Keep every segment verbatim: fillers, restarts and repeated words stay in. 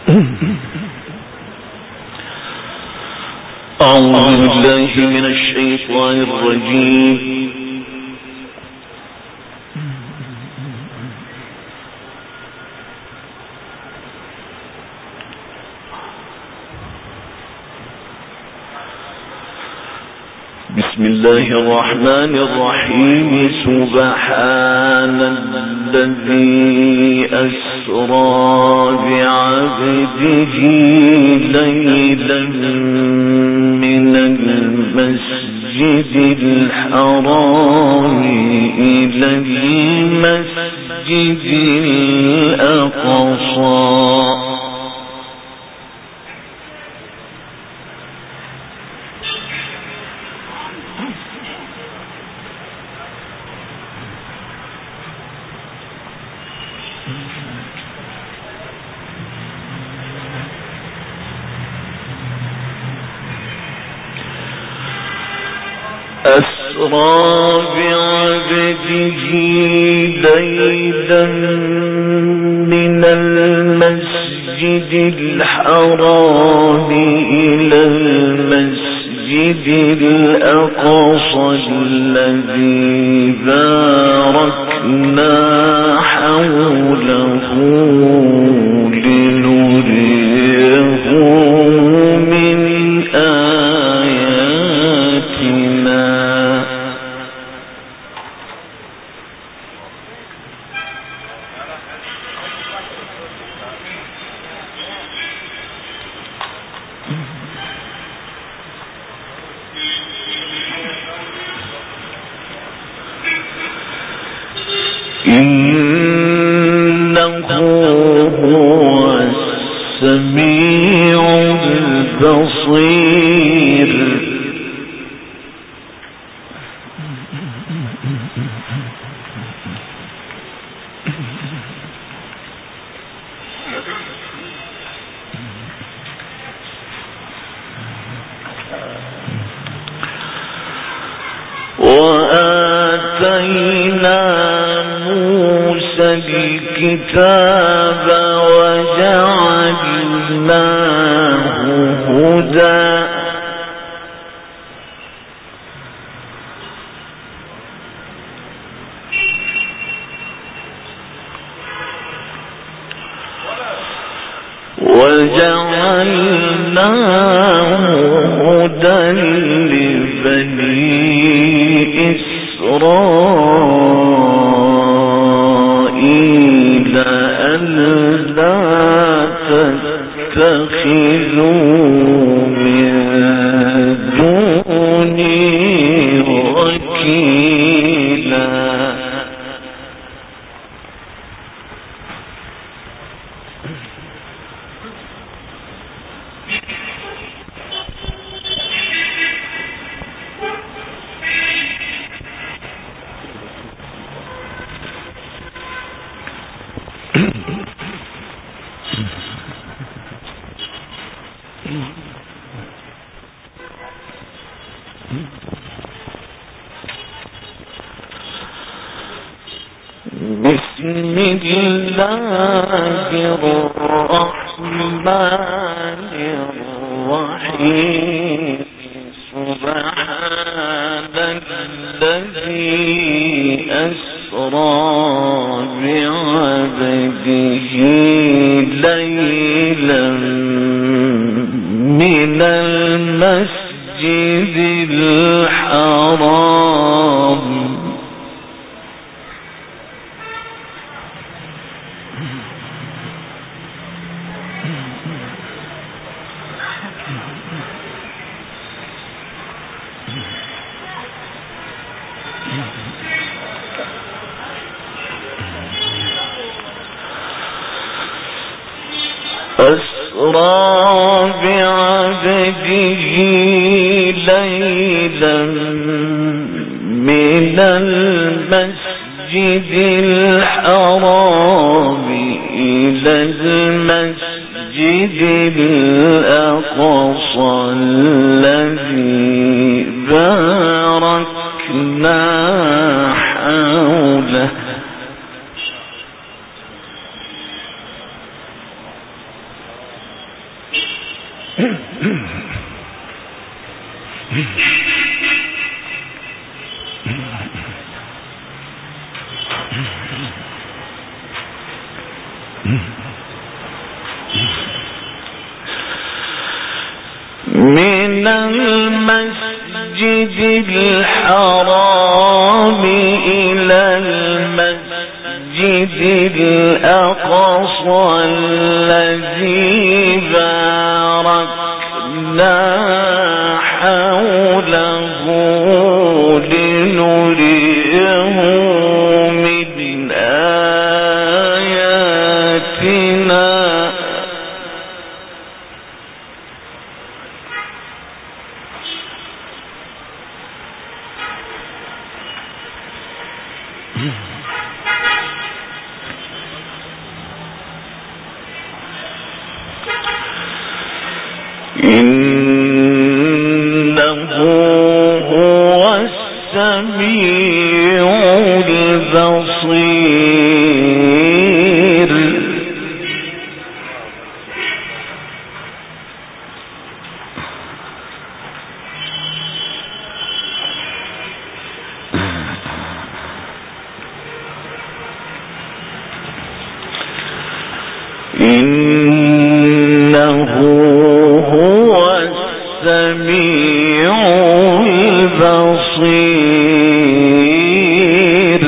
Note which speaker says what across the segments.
Speaker 1: أعوذ بالله من الشيطان الرجيم. بسم الله الرحمن الرحيم. سبحان الذي أسرى بعبده ليلا من المسجد الحرام إلى المسجد الأقصى أسرى بعبده ليلا من المسجد الحرام إلى المسجد الأقصى الذي باركنا حوله لنريه من آياتنا. إنه هو السميع البصير. وآتينا موسى الكتاب وجعلناه هدى وجعلناه هدى لبني إسرائيل ألا تتخذوا من دوني وكيلا. بسم الله الرحمن الرحيم. سبحان الذي أسرى بعبده ليلا من المسجد الحرام أسرى بعبده ليلا من المسجد الحرام إلى المسجد الأقصى الذي باركنا حوله من المسجد الحرام إلى المسجد الأقصى الذي باركنا حوله لنريه من آياتنا إنه هو السميع البصير. إنه هو السميع البصير.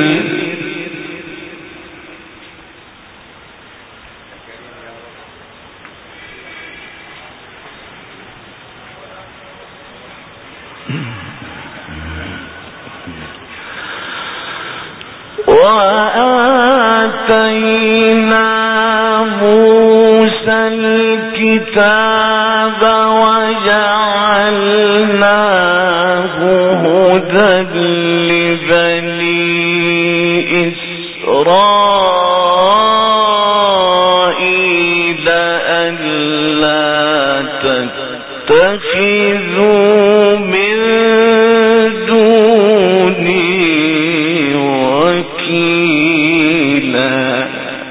Speaker 1: وآتينا موسى الكتاب وجعلناه هدى لبني إسرائيل ألا تتخذوا من دوني وكيلا.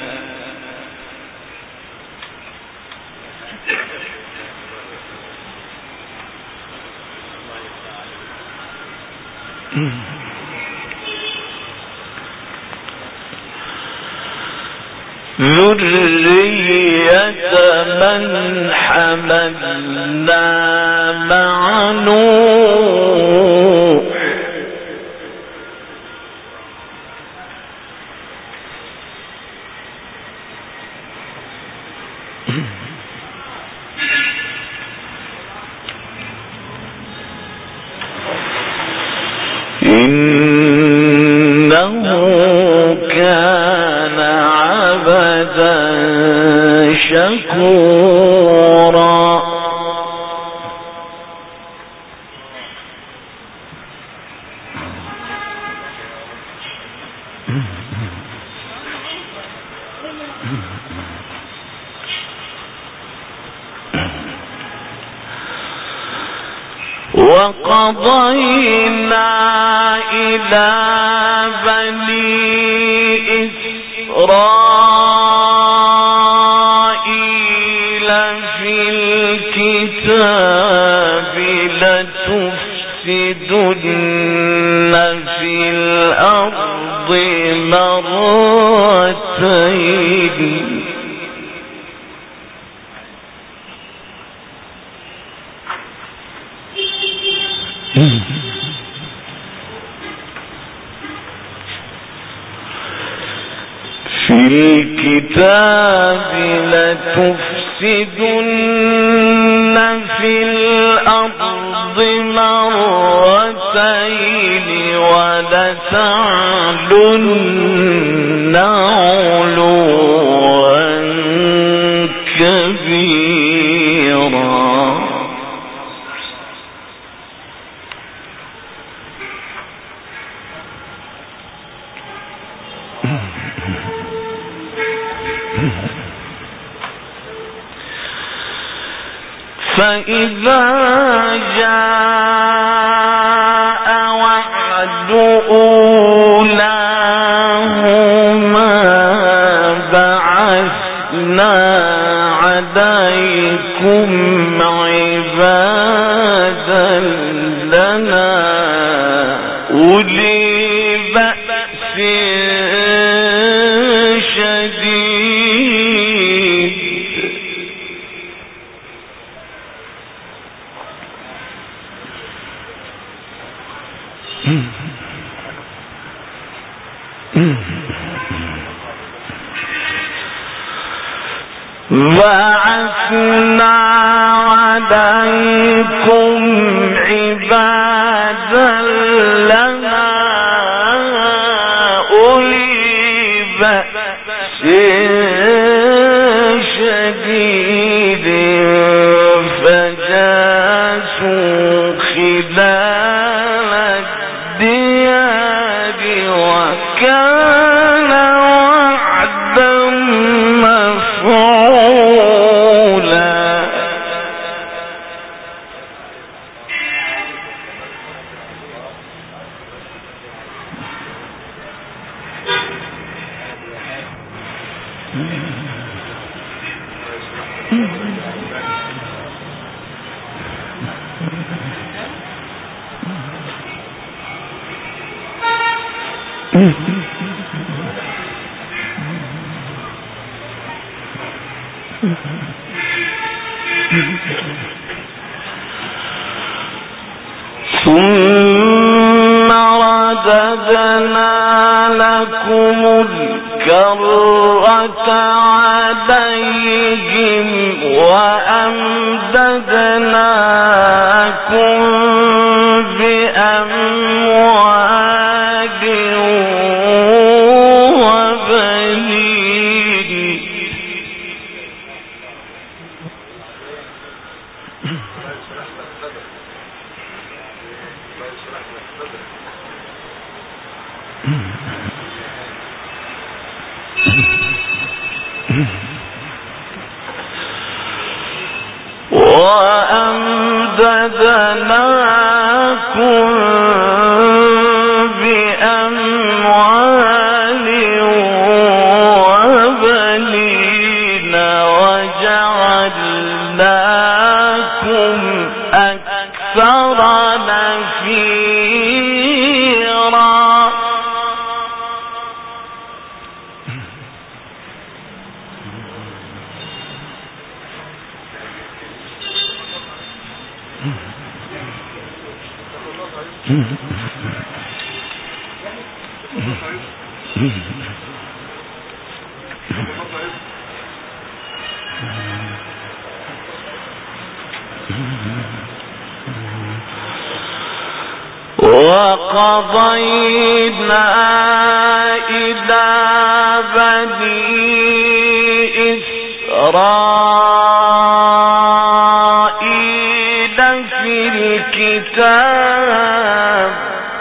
Speaker 1: ذرية من حملنا مع نوح إنه كان عبدا شكورا. وقضينا إلى بني إسرائيل في الكتاب لتفسدن في الأرض مرتين في الكتاب لتفسدن في الأرض مرتين ولتعلن علوا كبيرا. فإذا جاء وعد أولاهما بعثنا عليهم عليكم عبادا لنا أولي بأس شديد بعثنا عليكم عبادا لنا أولي بأس شديد فجاسوا خلال الديار وكان وعدا مفعولا. ثم رددنا لكم الكرة عليهم وأمددناكم بأموال وبنين. وأمددناكم بأموال وبنين وجعلناكم أكثر نفيرا. وقضينا إلى بني إسرائيل في الكتاب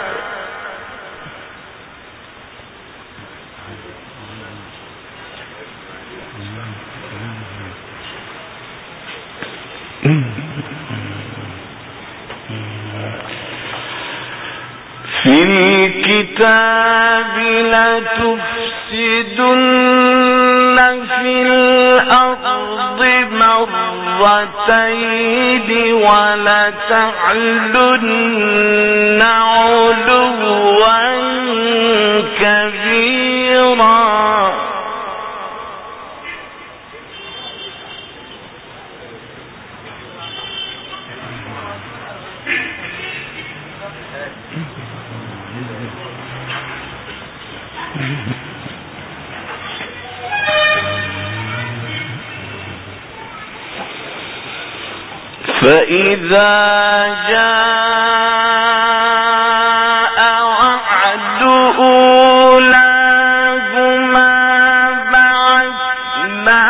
Speaker 1: في الكتاب لتفسدن في الأرض مرتين ولتعلن علوا كبيرا. فإذا جاء وعد أولاهما بعثنا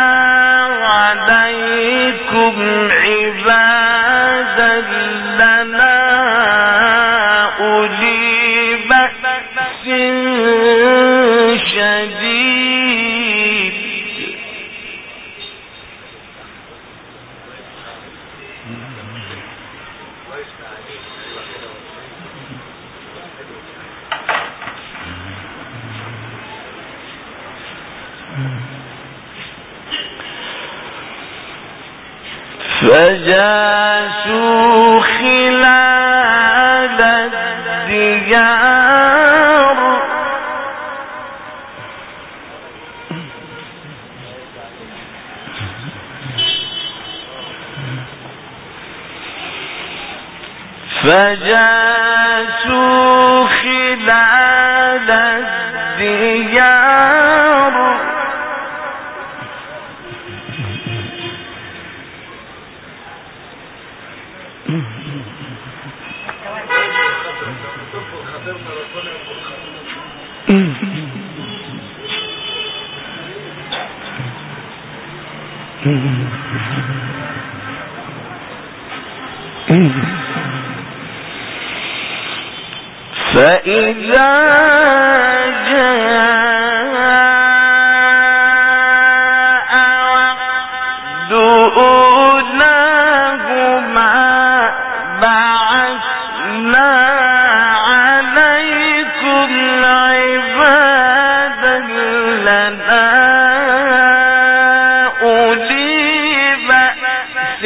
Speaker 1: عليكم عبادا لنا أولي بأس شديد فجاسوا خلال الديار فجاسوا خلال الديار فإذا جاء وعد أولاهما بعثنا عليكم عبادا لنا أولي بأس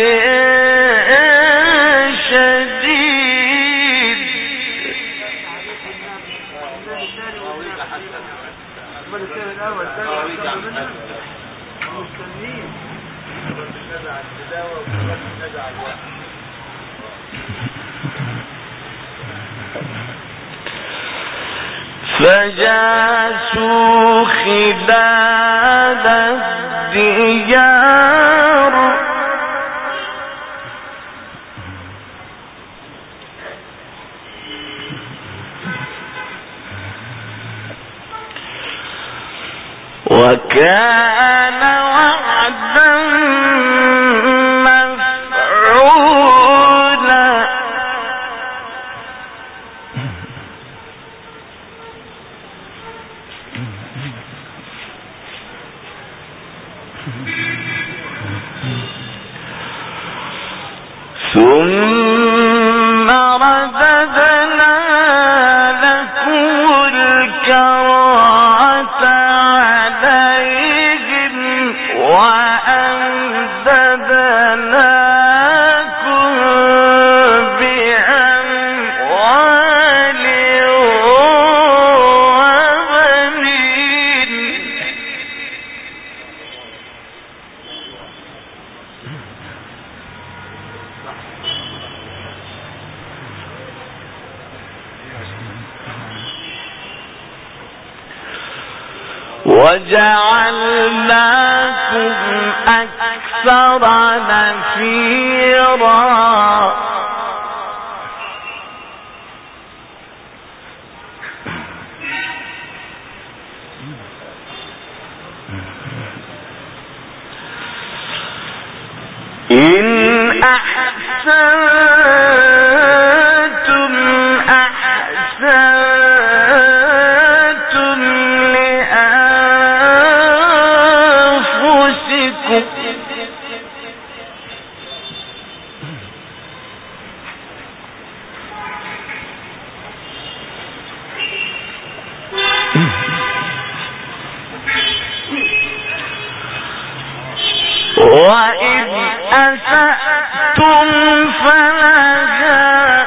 Speaker 1: فجاسوا خلال الديار وكان وعدا مفعولا ثم رددنا لكم الكرة عليهم وأمددناكم بأموال وبنين وجعلناكم أكثر نفيرا إن أحسنتم أحسنتم لأنفسكم وإذ أسأتم فلها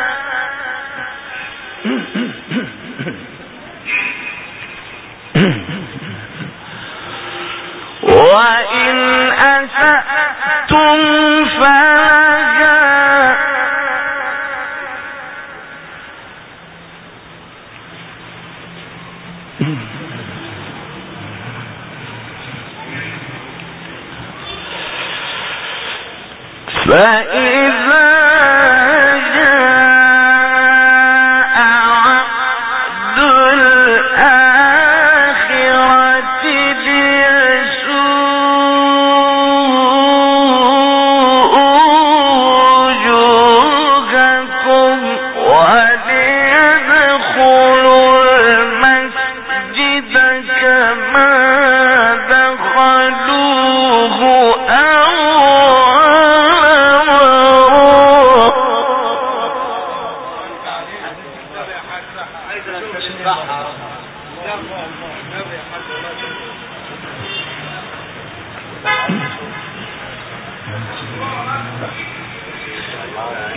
Speaker 1: وإن أسأتم فلها فإذا جاء وعد الآخرة ليسوءوا وجوهكم وليدخلوا المسجد كما دخلوه أول مرة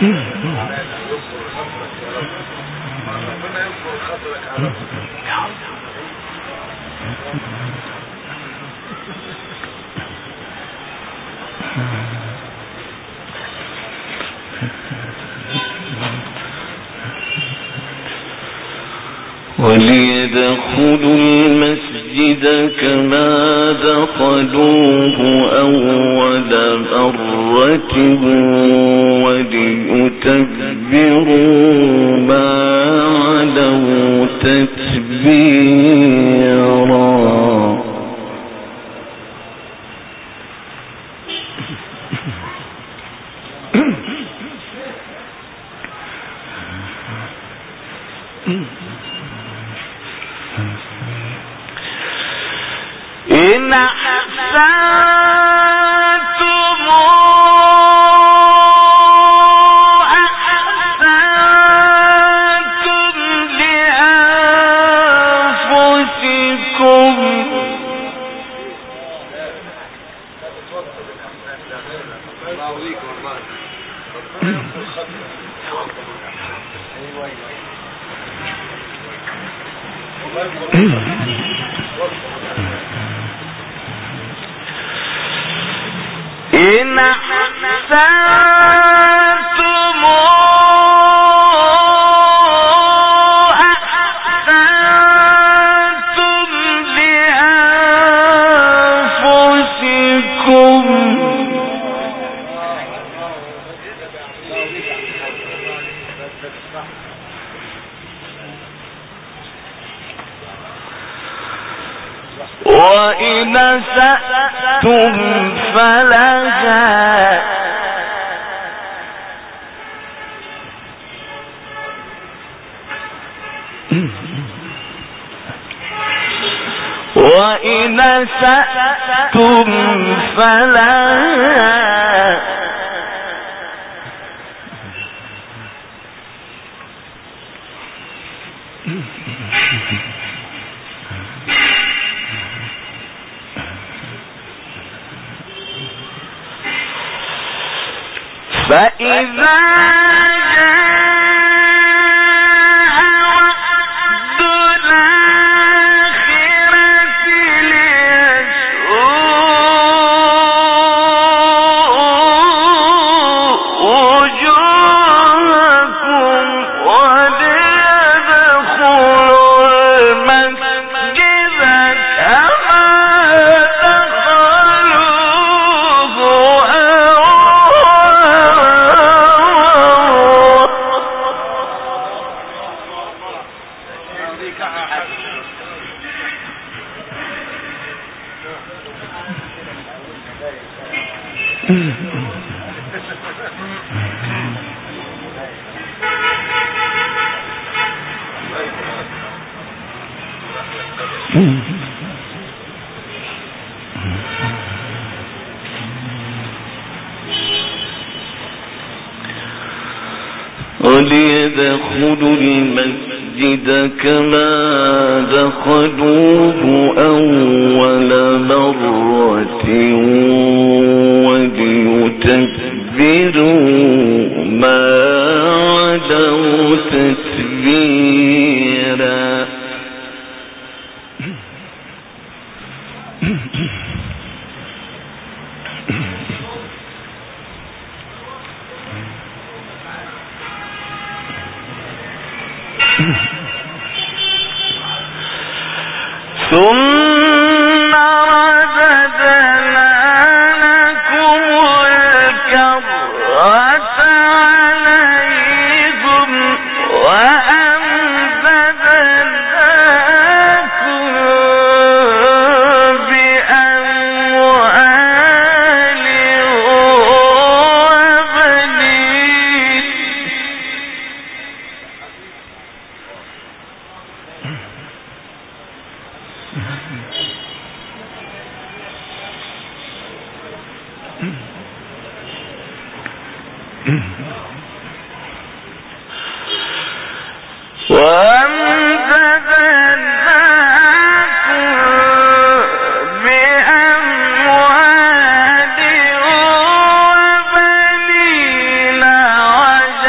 Speaker 1: وليدخلوا المسجد كما دخلوه أول مرة وليتبروا ما علوا تتبيرا. إن أحسنتم أحسنتم لأنفسكم إن أحسنتم أحسنتم لأنفسكم وإن أسأتم فلها وإن أسأتم فلها فإذا وليدخلوا المسجد كما دخلوه أول مرة وليتبروا ما علوا تتبيرا. ثم رددنا لكم الكرة عليهم وأمددناكم بأموال وبنين وأمددناكم بأموال وبنين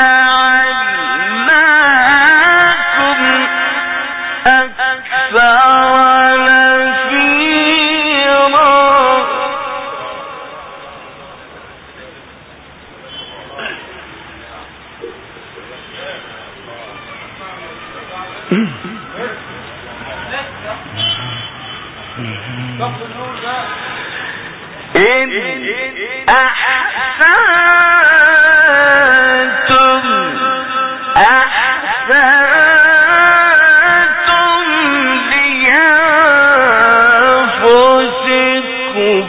Speaker 1: إن أحسنتم أحسنتم لأنفسكم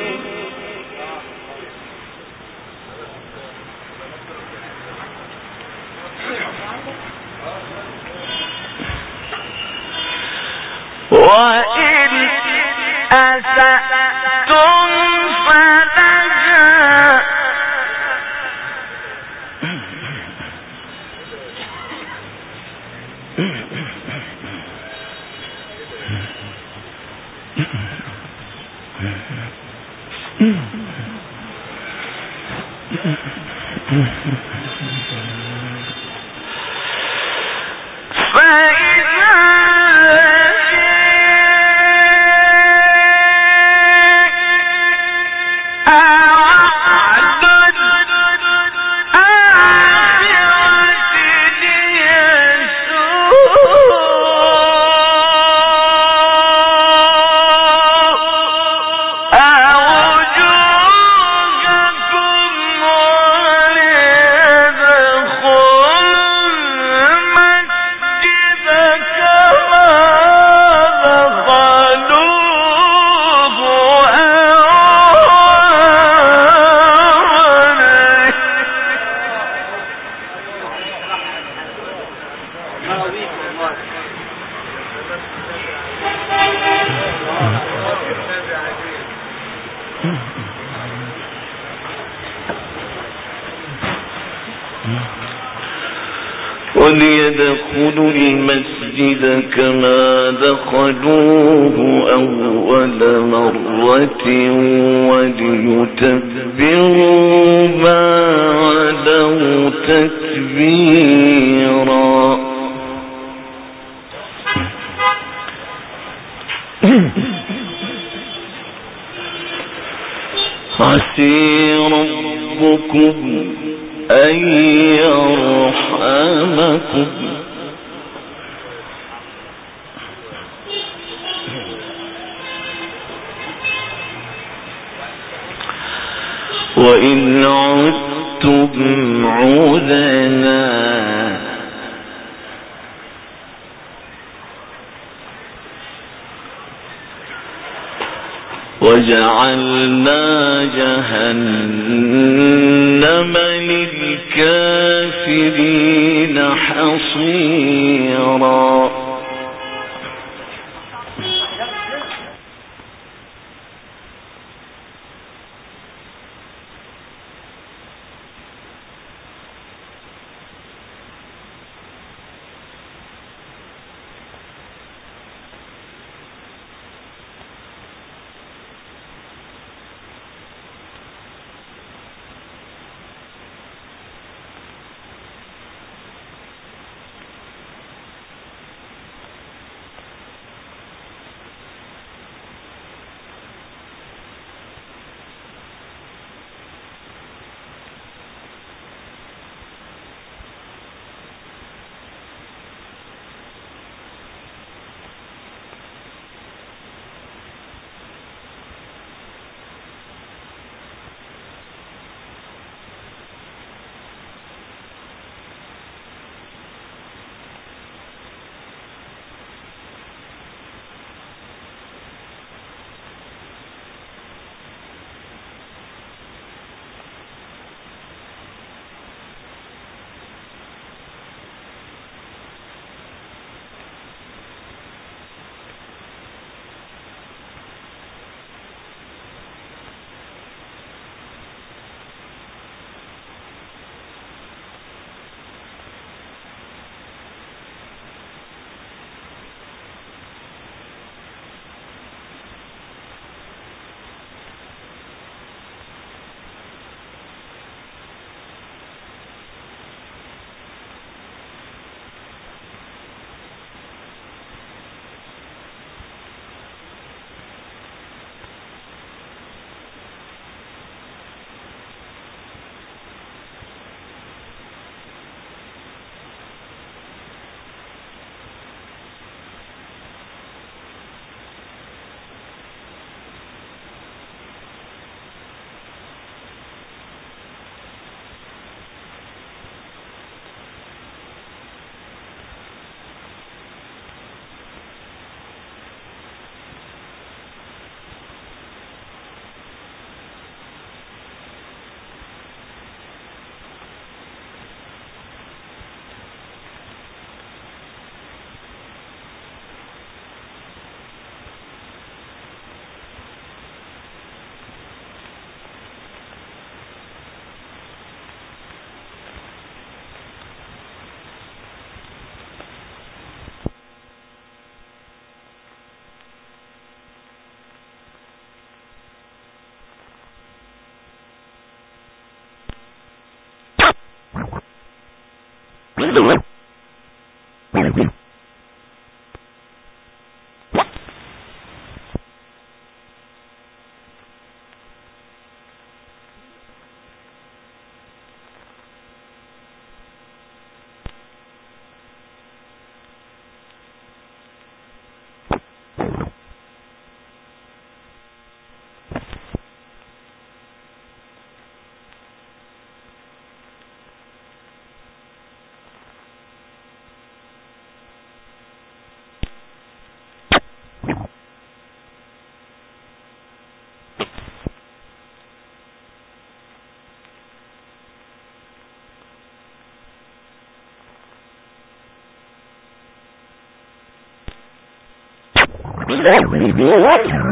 Speaker 1: وإن أسأتم فلها وليدخلوا المسجد كما دخلوه أول مرة وليتبروا ما علوا تتبيرا. عسى ربكم أن يرحمكم وإن عدتم عدنا وجعلنا جهنم للكافرين حصيرا.
Speaker 2: What?